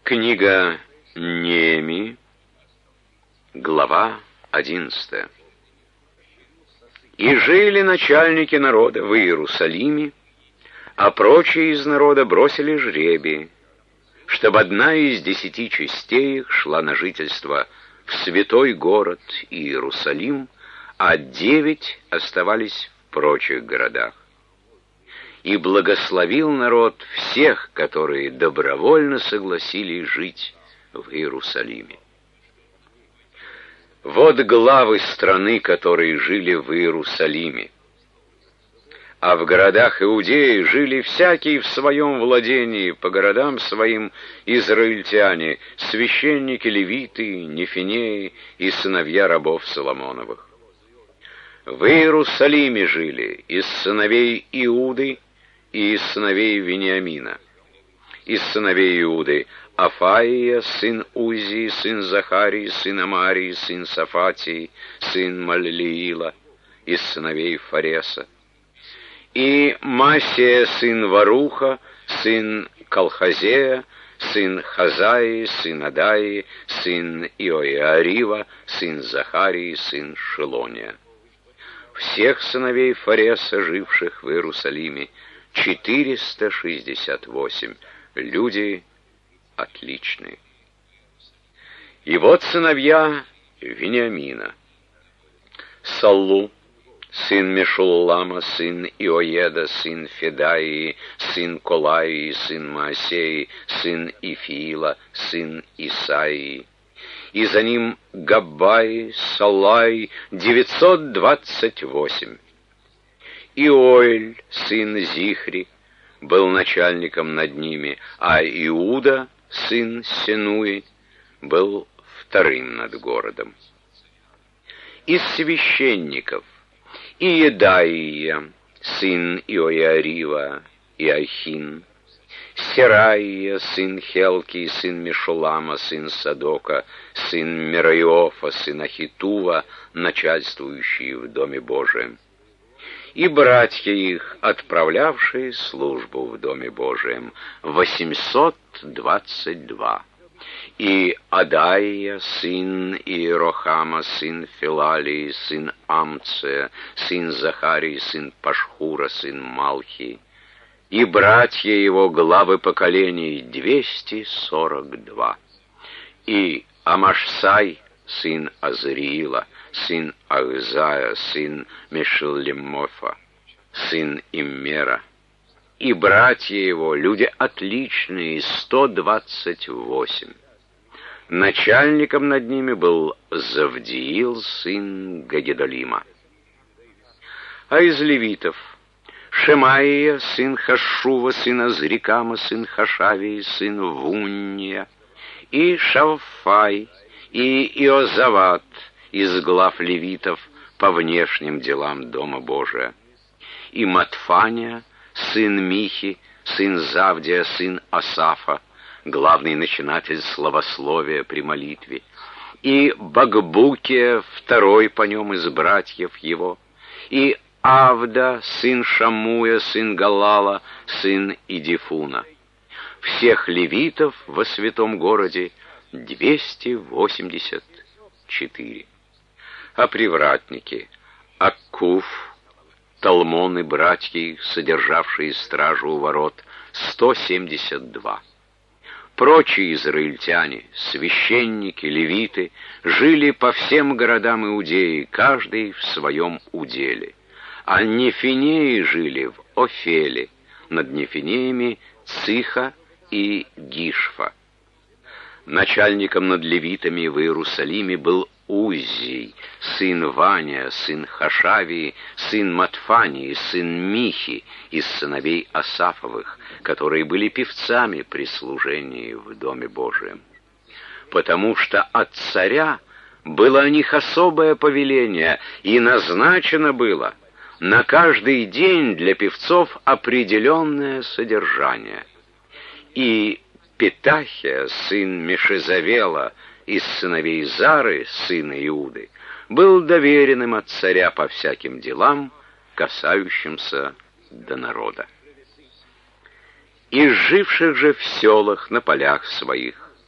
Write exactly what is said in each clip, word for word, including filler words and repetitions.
Книга Неемии, глава одиннадцатая. «И жили начальники народа в Иерусалиме, а прочие из народа бросили жребий, чтобы одна из десяти частей их шла на жительство в святой город Иерусалим, а девять оставались в прочих городах. И благословил народ всех, которые добровольно согласились жить в Иерусалиме. Вот главы страны, которые жили в Иерусалиме. А в городах Иудеи жили всякие в своем владении, по городам своим израильтяне, священники, левиты, нефинеи и сыновья рабов Соломоновых. В Иерусалиме жили из сыновей Иуды и из сыновей Вениамина. Из сыновей Иуды Афаия, сын Узи, сын Захарии, сын Амарии, сын Сафатии, сын Маллиила, из сыновей Фареса. И Масия, сын Варуха, сын Колхозея, сын Хазаи, сын Адаи, сын Иоиарива, сын Захарии, сын Шилония. Всех сыновей Фареса, живших в Иерусалиме, четыреста шестьдесят восемь, люди отличные. И вот сыновья Вениамина: Саллу, сын Мешуллама, сын Иоеда, сын Федаии, сын Колаии, сын Маасеи, сын Ифиила, сын Исаии. И за ним Габбай, Салай, девятьсот двадцать восемь. Иоэль, сын Зихри, был начальником над ними, а Иуда, сын Сенуи, был вторым над городом. Из священников Иедаия, сын Иоиарива, Иохин, Сераия, сын Хелки, сын Мешулама, сын Садока, сын Мерайофа, сын Ахитува, начальствующие в Доме Божием, и братья их, отправлявшие службу в Доме Божием, восемьсот двадцать два. И Адаия, сын Иерохама, сын Филалии, сын Амция, сын Захарии, сын Пашхура, сын Малхии, и братья его, главы поколений, двести сорок два. И Амашсай, сын Азриила, сын Ахзая, сын Мешелемофа, сын Иммера, и братья его, люди отличные, сто двадцать восемь. Начальником над ними был Завдиил, сын Гагедолима. А из левитов Шемаия, сын Хашува, сын Азрикама, сын Хашавии, сын Вунния, и Шавфай, и Иозават из глав левитов по внешним делам Дома Божия, и Матфания, сын Михи, сын Завдия, сын Асафа, главный начинатель славословия при молитве, и Багбукия, второй по нем из братьев его, и Авда, сын Шамуя, сын Галала, сын Идифуна. Всех левитов во святом городе двести восемьдесят четыре. А привратники Аккуф, Талмон и братья их, содержавшие стражу у ворот, сто семьдесят два. Прочие израильтяне, священники, левиты, жили по всем городам Иудеи, каждый в своем уделе. А нефинеи жили в Офеле, над нефинеями Циха и Гишфа. Начальником над левитами в Иерусалиме был Уззий, сын Ваня, сын Хашавии, сын Матфании, сын Михи, из сыновей Асафовых, которые были певцами при служении в Доме Божием. Потому что от царя было о них особое повеление, и назначено было на каждый день для певцов определенное содержание. И Петахия, сын Мешезавела, из сыновей Зары, сына Иуды, был доверенным от царя по всяким делам, касающимся до народа. Из живших же в селах на полях своих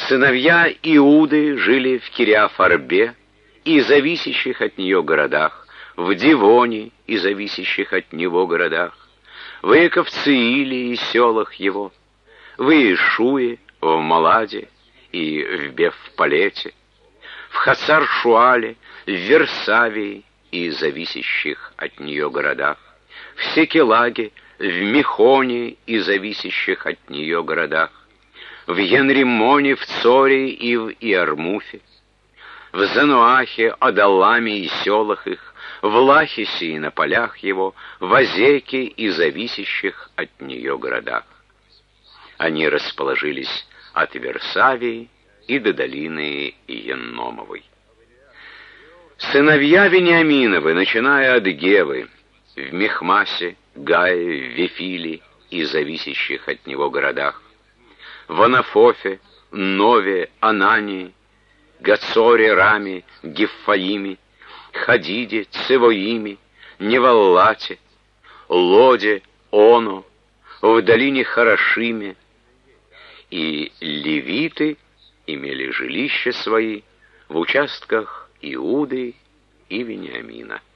Сыновья Иуды жили в Кириаф-Арбе и зависящих от нее городах, в Дивоне и зависящих от него городах, в Иаковцииле и селах его, в Иешуе, в Маладе и в Бефпалете, в Хацар-Шуале, в Версавии и зависящих от нее городах, в Секелаге, в Мехоне и зависящих от нее городах, в Янримоне, в Цоре и в Иармуфе, в Зануахе, Адалламе и селах их, в Лахисе и на полях его, в Азеке и зависящих от нее городах. Они расположились от Версавии и до долины Енномовой. Сыновья Вениаминовы, начиная от Гевы, в Мехмасе, Гае, в Вифиле и зависящих от него городах, в Анафофе, Нове, Анании, Гацоре, Раме, Геффаиме, Хадиде, Цевоиме, Неваллате, Лоде, Оно, в долине Харашиме, и левиты имели жилища свои в участках Иуды и Вениамина.